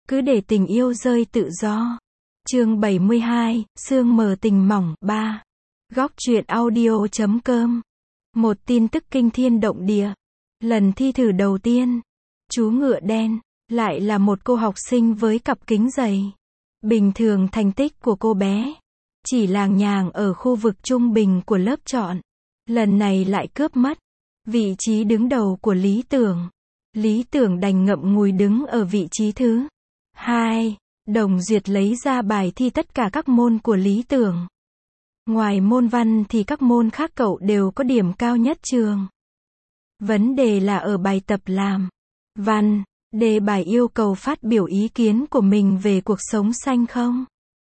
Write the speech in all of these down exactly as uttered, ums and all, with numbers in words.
Cứ để tình yêu rơi tự do. Chương bảy mươi hai, sương mờ tình mỏng, ba. Góc truyện audio chấm com. Một tin tức kinh thiên động địa. Lần thi thử đầu tiên, chú ngựa đen, lại là một cô học sinh với cặp kính dày. Bình thường thành tích của cô bé, chỉ làng nhàng ở khu vực trung bình của lớp chọn. Lần này lại cướp mất vị trí đứng đầu của Lý Tưởng. Lý Tưởng đành ngậm ngùi đứng ở vị trí thứ hai. Đồng Duyệt lấy ra bài thi tất cả các môn của Lý Tưởng. Ngoài môn văn thì các môn khác cậu đều có điểm cao nhất trường. Vấn đề là ở bài tập làm văn, đề bài yêu cầu phát biểu ý kiến của mình về cuộc sống xanh không.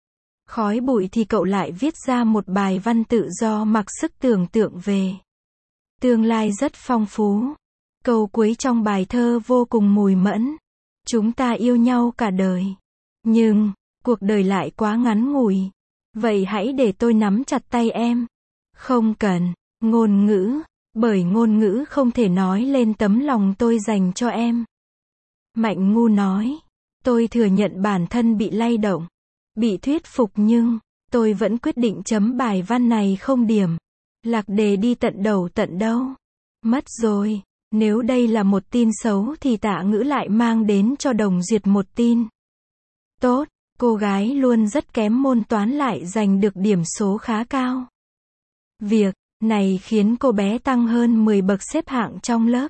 Khói bụi thì cậu lại viết ra một bài văn tự do mặc sức tưởng tượng về tương lai rất phong phú. Câu cuối trong bài thơ vô cùng mùi mẫn. Chúng ta yêu nhau cả đời. Nhưng, cuộc đời lại quá ngắn ngủi. Vậy hãy để tôi nắm chặt tay em. Không cần ngôn ngữ, bởi ngôn ngữ không thể nói lên tấm lòng tôi dành cho em. Mạnh Ngu nói, tôi thừa nhận bản thân bị lay động, bị thuyết phục nhưng, tôi vẫn quyết định chấm bài văn này không điểm. Lạc đề đi tận đầu tận đâu. Mất rồi. Nếu đây là một tin xấu thì Tạ Ngữ lại mang đến cho Đồng Duyệt một tin tốt. Cô gái luôn rất kém môn toán lại giành được điểm số khá cao. Việc này khiến cô bé tăng hơn mười bậc xếp hạng trong lớp.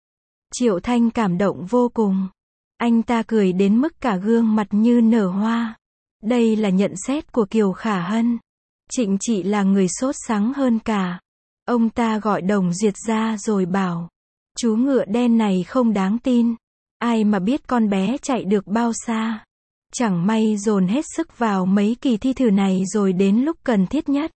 Triệu Thanh cảm động vô cùng. Anh ta cười đến mức cả gương mặt như nở hoa. Đây là nhận xét của Kiều Khả Hân. Trịnh Trị là người sốt sắng hơn cả. Ông ta gọi Đồng Duyệt ra rồi bảo, chú ngựa đen này không đáng tin. Ai mà biết con bé chạy được bao xa. Chẳng may dồn hết sức vào mấy kỳ thi thử này rồi đến lúc cần thiết nhất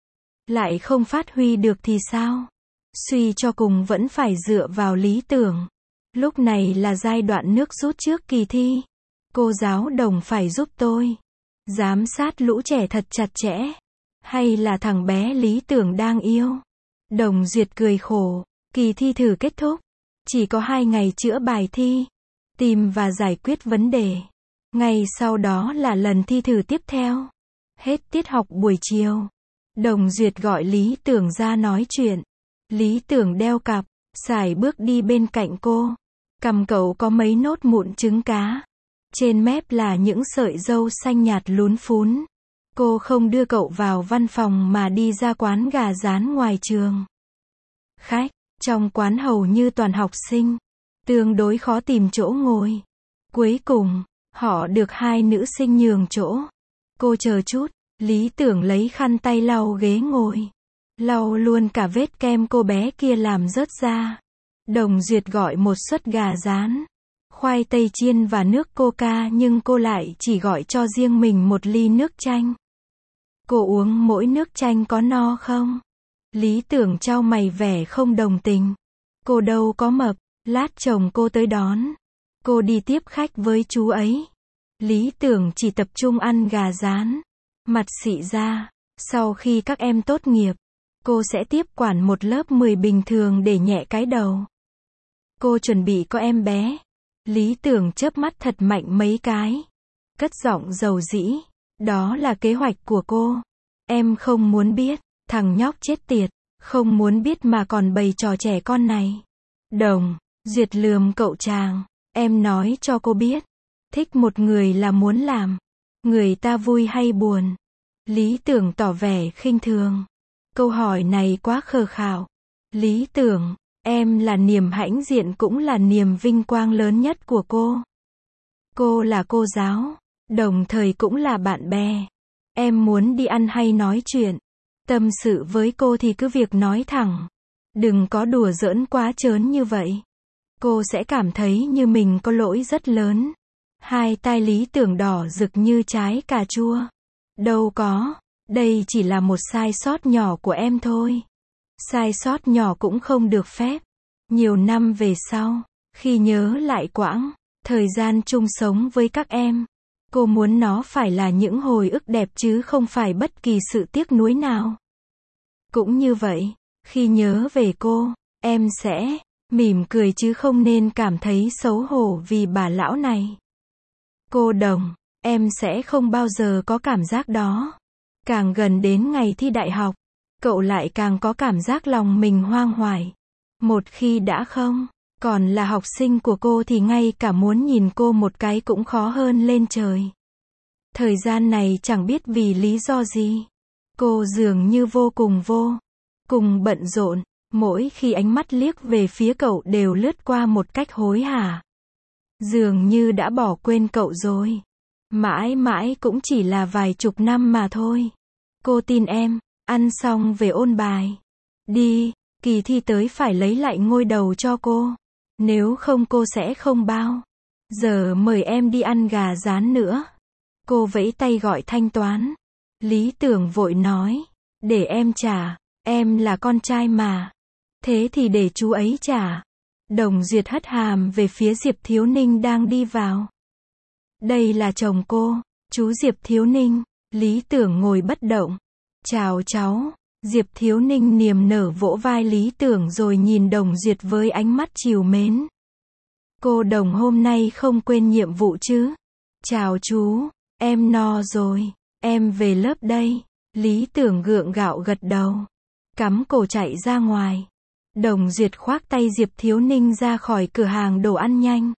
lại không phát huy được thì sao? Suy cho cùng vẫn phải dựa vào Lý Tưởng. Lúc này là giai đoạn nước rút trước kỳ thi. Cô giáo Đồng phải giúp tôi giám sát lũ trẻ thật chặt chẽ. Hay là thằng bé Lý Tưởng đang yêu? Đồng Duyệt cười khổ. Kỳ thi thử kết thúc. Chỉ có hai ngày chữa bài thi, tìm và giải quyết vấn đề. Ngay sau đó là lần thi thử tiếp theo. Hết tiết học buổi chiều, Đồng Duyệt gọi Lý Tưởng ra nói chuyện. Lý Tưởng đeo cặp, sải bước đi bên cạnh cô. Cằm cậu có mấy nốt mụn trứng cá. Trên mép là những sợi râu xanh nhạt lún phún. Cô không đưa cậu vào văn phòng mà đi ra quán gà rán ngoài trường. Khách, trong quán hầu như toàn học sinh. Tương đối khó tìm chỗ ngồi. Cuối cùng, họ được hai nữ sinh nhường chỗ. Cô chờ chút, Lý Tưởng lấy khăn tay lau ghế ngồi. Lau luôn cả vết kem cô bé kia làm rớt ra. Đồng Duyệt gọi một suất gà rán, khoai tây chiên và nước coca nhưng cô lại chỉ gọi cho riêng mình một ly nước chanh. Cô uống mỗi nước chanh có no không? Lý Tưởng chau mày vẻ không đồng tình. Cô đâu có mập, lát chồng cô tới đón. Cô đi tiếp khách với chú ấy. Lý Tưởng chỉ tập trung ăn gà rán. Mặt xị ra. Sau khi các em tốt nghiệp, cô sẽ tiếp quản một lớp mười bình thường để nhẹ cái đầu. Cô chuẩn bị có em bé. Lý Tưởng chớp mắt thật mạnh mấy cái. Cất giọng dầu dĩ. Đó là kế hoạch của cô. Em không muốn biết. Thằng nhóc chết tiệt. Không muốn biết mà còn bày trò trẻ con này. Đồng Duyệt lườm cậu chàng. Em nói cho cô biết. Thích một người là muốn làm người ta vui hay buồn. Lý Tưởng tỏ vẻ khinh thường. Câu hỏi này quá khờ khạo. Lý Tưởng, em là niềm hãnh diện cũng là niềm vinh quang lớn nhất của cô. Cô là cô giáo, đồng thời cũng là bạn bè. Em muốn đi ăn hay nói chuyện, tâm sự với cô thì cứ việc nói thẳng. Đừng có đùa giỡn quá trớn như vậy. Cô sẽ cảm thấy như mình có lỗi rất lớn. Hai tai Lý Tưởng đỏ rực như trái cà chua. Đâu có, đây chỉ là một sai sót nhỏ của em thôi. Sai sót nhỏ cũng không được phép. Nhiều năm về sau, khi nhớ lại quãng thời gian chung sống với các em, cô muốn nó phải là những hồi ức đẹp chứ không phải bất kỳ sự tiếc nuối nào. Cũng như vậy, khi nhớ về cô, em sẽ mỉm cười chứ không nên cảm thấy xấu hổ vì bà lão này. Cô Đồng, em sẽ không bao giờ có cảm giác đó. Càng gần đến ngày thi đại học, cậu lại càng có cảm giác lòng mình hoang hoài. Một khi đã không còn là học sinh của cô thì ngay cả muốn nhìn cô một cái cũng khó hơn lên trời. Thời gian này chẳng biết vì lý do gì, cô dường như vô cùng vô cùng bận rộn, mỗi khi ánh mắt liếc về phía cậu đều lướt qua một cách hối hả. Dường như đã bỏ quên cậu rồi. Mãi mãi cũng chỉ là vài chục năm mà thôi. Cô tin em, ăn xong về ôn bài. Đi, kỳ thi tới phải lấy lại ngôi đầu cho cô. Nếu không cô sẽ không bao giờ mời em đi ăn gà rán nữa. Cô vẫy tay gọi thanh toán. Lý Tưởng vội nói, để em trả, em là con trai mà. Thế thì để chú ấy trả. Đồng Duyệt hất hàm về phía Diệp Thiếu Ninh đang đi vào. Đây là chồng cô, chú Diệp Thiếu Ninh. Lý Tưởng ngồi bất động. Chào cháu. Diệp Thiếu Ninh niềm nở vỗ vai Lý Tưởng rồi nhìn Đồng Duyệt với ánh mắt trìu mến. Cô Đồng hôm nay không quên nhiệm vụ chứ? Chào chú, em no rồi, em về lớp đây. Lý Tưởng gượng gạo gật đầu. Cắm cổ chạy ra ngoài. Đồng Duyệt khoác tay Diệp Thiếu Ninh ra khỏi cửa hàng đồ ăn nhanh.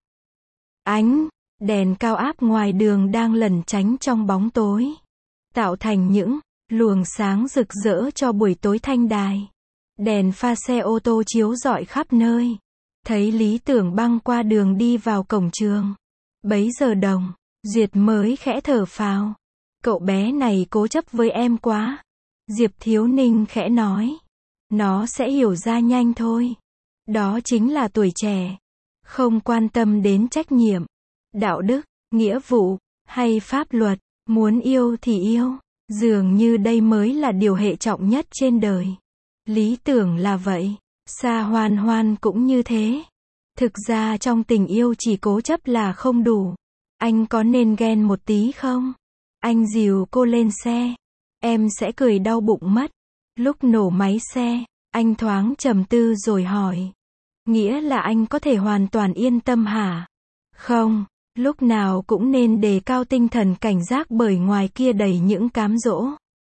Ánh đèn cao áp ngoài đường đang lẩn tránh trong bóng tối, tạo thành những luồng sáng rực rỡ cho buổi tối Thanh Đài. Đèn pha xe ô tô chiếu rọi khắp nơi. Thấy Lý Tưởng băng qua đường đi vào cổng trường. Bấy giờ Đồng Duyệt mới khẽ thở phào. Cậu bé này cố chấp với em quá. Diệp Thiếu Ninh khẽ nói. Nó sẽ hiểu ra nhanh thôi. Đó chính là tuổi trẻ. Không quan tâm đến trách nhiệm, đạo đức, nghĩa vụ, hay pháp luật. Muốn yêu thì yêu. Dường như đây mới là điều hệ trọng nhất trên đời. Lý Tưởng là vậy. Sa Hoan Hoan cũng như thế. Thực ra trong tình yêu chỉ cố chấp là không đủ. Anh có nên ghen một tí không? Anh dìu cô lên xe. Em sẽ cười đau bụng mất. Lúc nổ máy xe, anh thoáng trầm tư rồi hỏi. Nghĩa là anh có thể hoàn toàn yên tâm hả? Không, lúc nào cũng nên đề cao tinh thần cảnh giác bởi ngoài kia đầy những cám dỗ.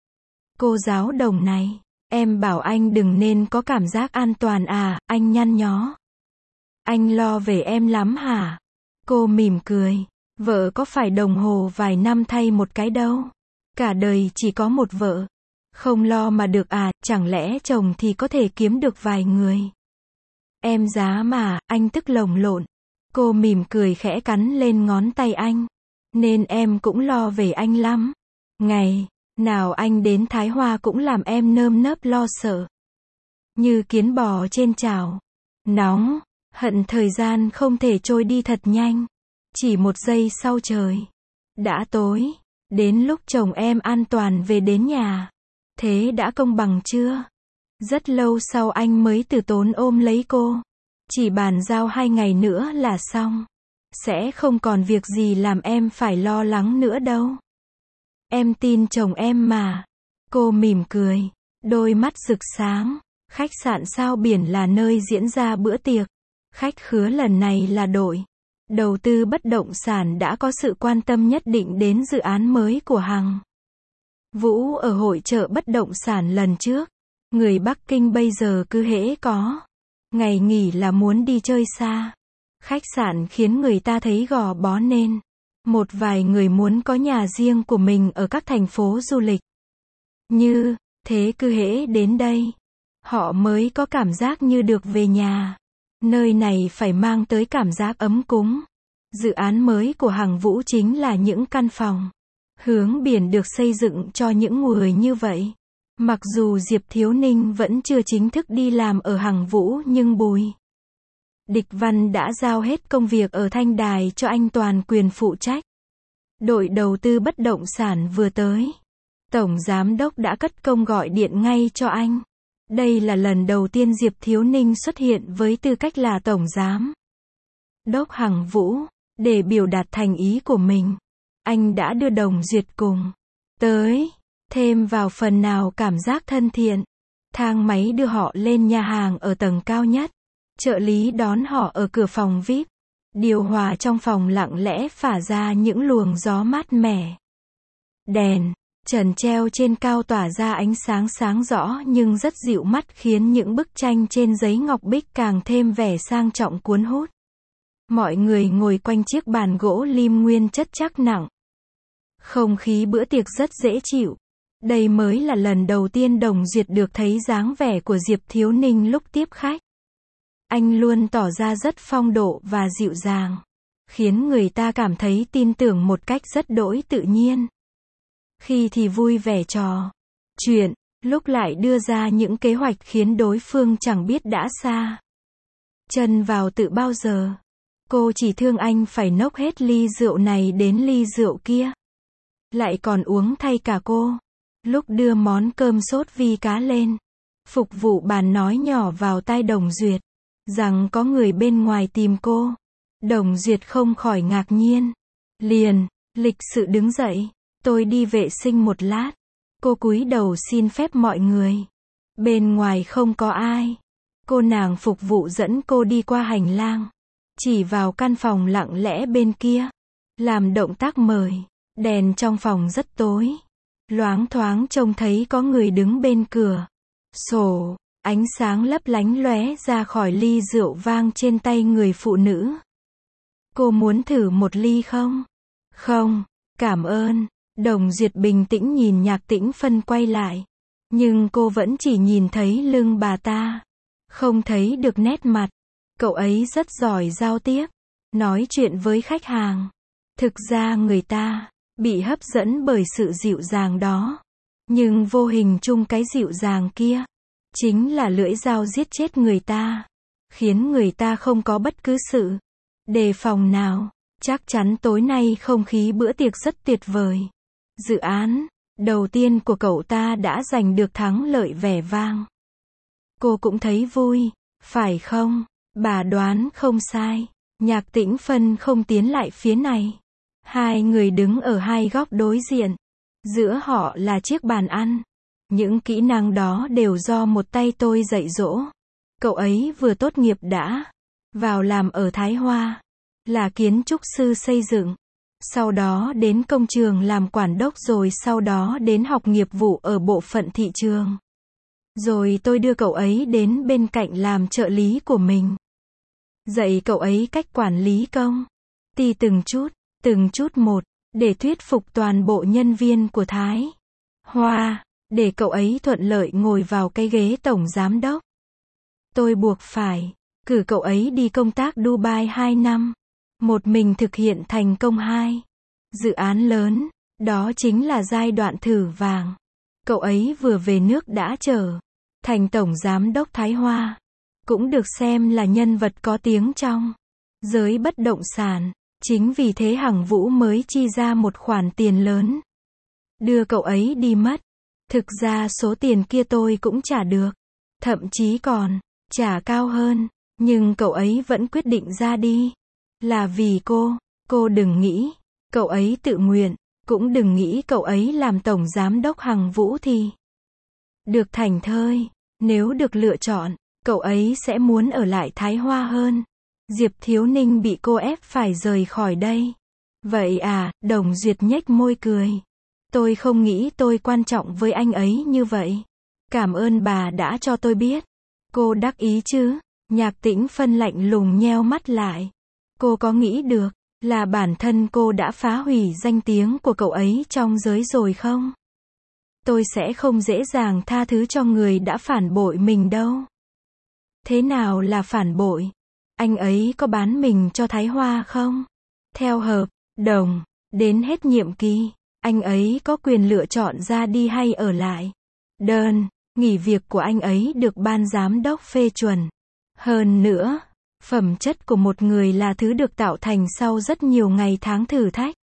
Cô giáo Đồng này, em bảo anh đừng nên có cảm giác an toàn à, anh nhăn nhó. Anh lo về em lắm hả? Cô mỉm cười. Vợ có phải đồng hồ vài năm thay một cái đâu. Cả đời chỉ có một vợ. Không lo mà được à, chẳng lẽ chồng thì có thể kiếm được vài người. Em giá mà, anh tức lồng lộn. Cô mỉm cười khẽ cắn lên ngón tay anh. Nên em cũng lo về anh lắm. Ngày nào anh đến Thái Hoa cũng làm em nơm nớp lo sợ. Như kiến bò trên chảo. Nóng, hận thời gian không thể trôi đi thật nhanh. Chỉ một giây sau trời đã tối. Đến lúc chồng em an toàn về đến nhà. Thế đã công bằng chưa? Rất lâu sau anh mới từ tốn ôm lấy cô. Chỉ bàn giao hai ngày nữa là xong. Sẽ không còn việc gì làm em phải lo lắng nữa đâu. Em tin chồng em mà. Cô mỉm cười. Đôi mắt rực sáng. Khách sạn Sao Biển là nơi diễn ra bữa tiệc. Khách khứa lần này là đội đầu tư bất động sản đã có sự quan tâm nhất định đến dự án mới của Hằng Vũ ở hội chợ bất động sản lần trước. Người Bắc Kinh bây giờ cứ hễ có ngày nghỉ là muốn đi chơi xa. Khách sạn khiến người ta thấy gò bó nên một vài người muốn có nhà riêng của mình ở các thành phố du lịch. Như thế cứ hễ đến đây, họ mới có cảm giác như được về nhà. Nơi này phải mang tới cảm giác ấm cúng. Dự án mới của Hằng Vũ chính là những căn phòng hướng biển được xây dựng cho những người như vậy. Mặc dù Diệp Thiếu Ninh vẫn chưa chính thức đi làm ở Hằng Vũ nhưng Bùi Địch Văn đã giao hết công việc ở Thanh Đài cho anh toàn quyền phụ trách. Đội đầu tư bất động sản vừa tới. Tổng giám đốc đã cất công gọi điện ngay cho anh. Đây là lần đầu tiên Diệp Thiếu Ninh xuất hiện với tư cách là tổng giám đốc Hằng Vũ. Để biểu đạt thành ý của mình, anh đã đưa Đồng Duyệt cùng tới. Thêm vào phần nào cảm giác thân thiện. Thang máy đưa họ lên nhà hàng ở tầng cao nhất. Trợ lý đón họ ở cửa phòng vi ai pi. Điều hòa trong phòng lặng lẽ phả ra những luồng gió mát mẻ. Đèn trần treo trên cao tỏa ra ánh sáng sáng rõ nhưng rất dịu mắt, khiến những bức tranh trên giấy ngọc bích càng thêm vẻ sang trọng cuốn hút. Mọi người ngồi quanh chiếc bàn gỗ lim nguyên chất chắc nặng. Không khí bữa tiệc rất dễ chịu. Đây mới là lần đầu tiên Đồng Duyệt được thấy dáng vẻ của Diệp Thiếu Ninh lúc tiếp khách. Anh luôn tỏ ra rất phong độ và dịu dàng, khiến người ta cảm thấy tin tưởng một cách rất đỗi tự nhiên. Khi thì vui vẻ trò chuyện, lúc lại đưa ra những kế hoạch khiến đối phương chẳng biết đã xa chân vào tự bao giờ. Cô chỉ thương anh phải nốc hết ly rượu này đến ly rượu kia, lại còn uống thay cả cô. Lúc đưa món cơm sốt vi cá lên, phục vụ bàn nói nhỏ vào tai Đồng Duyệt rằng có người bên ngoài tìm cô. Đồng Duyệt không khỏi ngạc nhiên, liền lịch sự đứng dậy. Tôi đi vệ sinh một lát. Cô cúi đầu xin phép mọi người. Bên ngoài không có ai. Cô nàng phục vụ dẫn cô đi qua hành lang, chỉ vào căn phòng lặng lẽ bên kia, làm động tác mời. Đèn trong phòng rất tối, loáng thoáng trông thấy có người đứng bên cửa sổ, ánh sáng lấp lánh lóe ra khỏi ly rượu vang trên tay người phụ nữ. Cô muốn thử một ly không? Không, cảm ơn. Đồng Duyệt bình tĩnh nhìn Nhạc Tĩnh Phân quay lại, nhưng cô vẫn chỉ nhìn thấy lưng bà ta, không thấy được nét mặt. Cậu ấy rất giỏi giao tiếp, nói chuyện với khách hàng. Thực ra người ta bị hấp dẫn bởi sự dịu dàng đó, nhưng vô hình chung cái dịu dàng kia chính là lưỡi dao giết chết người ta, khiến người ta không có bất cứ sự đề phòng nào. Chắc chắn tối nay không khí bữa tiệc rất tuyệt vời. Dự án đầu tiên của cậu ta đã giành được thắng lợi vẻ vang. Cô cũng thấy vui, phải không? Bà đoán không sai. Nhạc Tĩnh Phân không tiến lại phía này. Hai người đứng ở hai góc đối diện. Giữa họ là chiếc bàn ăn. Những kỹ năng đó đều do một tay tôi dạy dỗ. Cậu ấy vừa tốt nghiệp đã vào làm ở Thái Hoa, là kiến trúc sư xây dựng. Sau đó đến công trường làm quản đốc, rồi sau đó đến học nghiệp vụ ở bộ phận thị trường. Rồi tôi đưa cậu ấy đến bên cạnh làm trợ lý của mình. Dạy cậu ấy cách quản lý công ty từng chút, từng chút một, để thuyết phục toàn bộ nhân viên của Thái Hoa, để cậu ấy thuận lợi ngồi vào cái ghế tổng giám đốc. Tôi buộc phải cử cậu ấy đi công tác Dubai hai năm. Một mình thực hiện thành công hai dự án lớn, đó chính là giai đoạn thử vàng. Cậu ấy vừa về nước đã trở thành tổng giám đốc Thái Hoa, cũng được xem là nhân vật có tiếng trong giới bất động sản. Chính vì thế Hằng Vũ mới chi ra một khoản tiền lớn đưa cậu ấy đi mất. Thực ra số tiền kia tôi cũng trả được, thậm chí còn trả cao hơn, nhưng cậu ấy vẫn quyết định ra đi. Là vì cô. Cô đừng nghĩ cậu ấy tự nguyện, cũng đừng nghĩ cậu ấy làm tổng giám đốc Hằng Vũ thì được thảnh thơi. Nếu được lựa chọn, cậu ấy sẽ muốn ở lại Thái Hoa hơn. Diệp Thiếu Ninh bị cô ép phải rời khỏi đây. Vậy à? Đồng Duyệt nhếch môi cười. Tôi không nghĩ tôi quan trọng với anh ấy như vậy. Cảm ơn bà đã cho tôi biết. Cô đắc ý chứ? Nhạc Tĩnh Phân lạnh lùng nheo mắt lại. Cô có nghĩ được là bản thân cô đã phá hủy danh tiếng của cậu ấy trong giới rồi không? Tôi sẽ không dễ dàng tha thứ cho người đã phản bội mình đâu. Thế nào là phản bội? Anh ấy có bán mình cho Thái Hoa không? Theo hợp đồng, đến hết nhiệm kỳ, anh ấy có quyền lựa chọn ra đi hay ở lại. Đơn nghỉ việc của anh ấy được ban giám đốc phê chuẩn. Hơn nữa, phẩm chất của một người là thứ được tạo thành sau rất nhiều ngày tháng thử thách.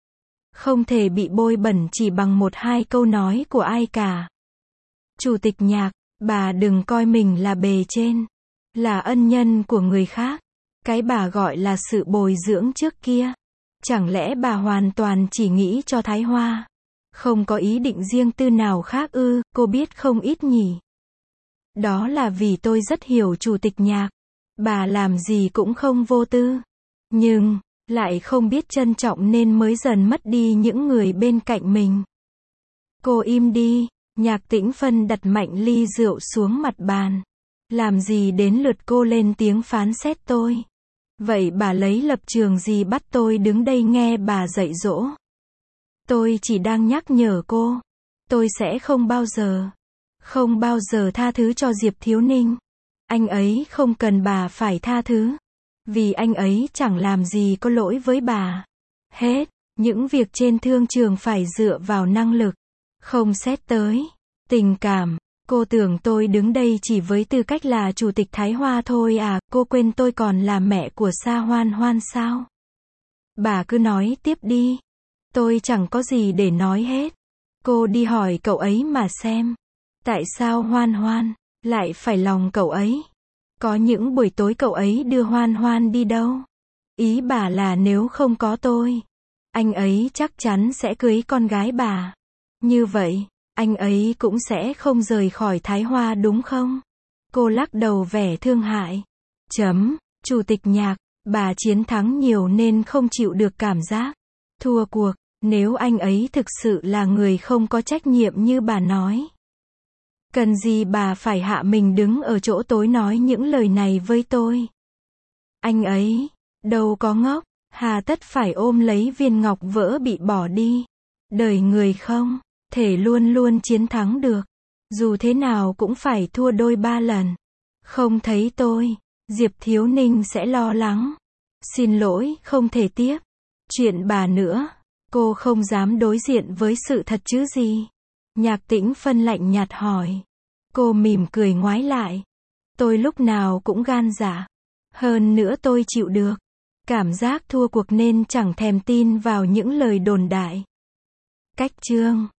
Không thể bị bôi bẩn chỉ bằng một hai câu nói của ai cả. Chủ tịch Nhạc, bà đừng coi mình là bề trên, là ân nhân của người khác. Cái bà gọi là sự bồi dưỡng trước kia, chẳng lẽ bà hoàn toàn chỉ nghĩ cho Thái Hoa, không có ý định riêng tư nào khác ư? Cô biết không ít nhỉ. Đó là vì tôi rất hiểu Chủ tịch Nhạc. Bà làm gì cũng không vô tư. Nhưng, lại không biết trân trọng nên mới dần mất đi những người bên cạnh mình. Cô im đi, Nhạc Tĩnh Phân đặt mạnh ly rượu xuống mặt bàn. Làm gì đến lượt cô lên tiếng phán xét tôi? Vậy bà lấy lập trường gì bắt tôi đứng đây nghe bà dạy dỗ? Tôi chỉ đang nhắc nhở cô. Tôi sẽ không bao giờ, không bao giờ tha thứ cho Diệp Thiếu Ninh. Anh ấy không cần bà phải tha thứ. Vì anh ấy chẳng làm gì có lỗi với bà. Hết, những việc trên thương trường phải dựa vào năng lực, không xét tới tình cảm. Cô tưởng tôi đứng đây chỉ với tư cách là chủ tịch Thái Hoa thôi à, cô quên tôi còn là mẹ của Sa Hoan Hoan sao? Bà cứ nói tiếp đi. Tôi chẳng có gì để nói hết. Cô đi hỏi cậu ấy mà xem. Tại sao Hoan Hoan lại phải lòng cậu ấy? Có những buổi tối cậu ấy đưa Hoan Hoan đi đâu? Ý bà là nếu không có tôi, anh ấy chắc chắn sẽ cưới con gái bà. Như vậy, anh ấy cũng sẽ không rời khỏi Thái Hoa đúng không? Cô lắc đầu vẻ thương hại. Chấm, Chủ tịch Nhạc, bà chiến thắng nhiều nên không chịu được cảm giác thua cuộc. Nếu anh ấy thực sự là người không có trách nhiệm như bà nói, cần gì bà phải hạ mình đứng ở chỗ tối nói những lời này với tôi? Anh ấy đâu có ngốc, hà tất phải ôm lấy viên ngọc vỡ bị bỏ đi. Đời người không thể luôn luôn chiến thắng được. Dù thế nào cũng phải thua đôi ba lần. Không thấy tôi, Diệp Thiếu Ninh sẽ lo lắng. Xin lỗi, không thể tiếp chuyện bà nữa. Cô không dám đối diện với sự thật chứ gì? Nhạc Tĩnh Phân lạnh nhạt hỏi. Cô mỉm cười ngoái lại. Tôi lúc nào cũng gan dạ. Hơn nữa tôi chịu được cảm giác thua cuộc nên chẳng thèm tin vào những lời đồn đại. Cách chương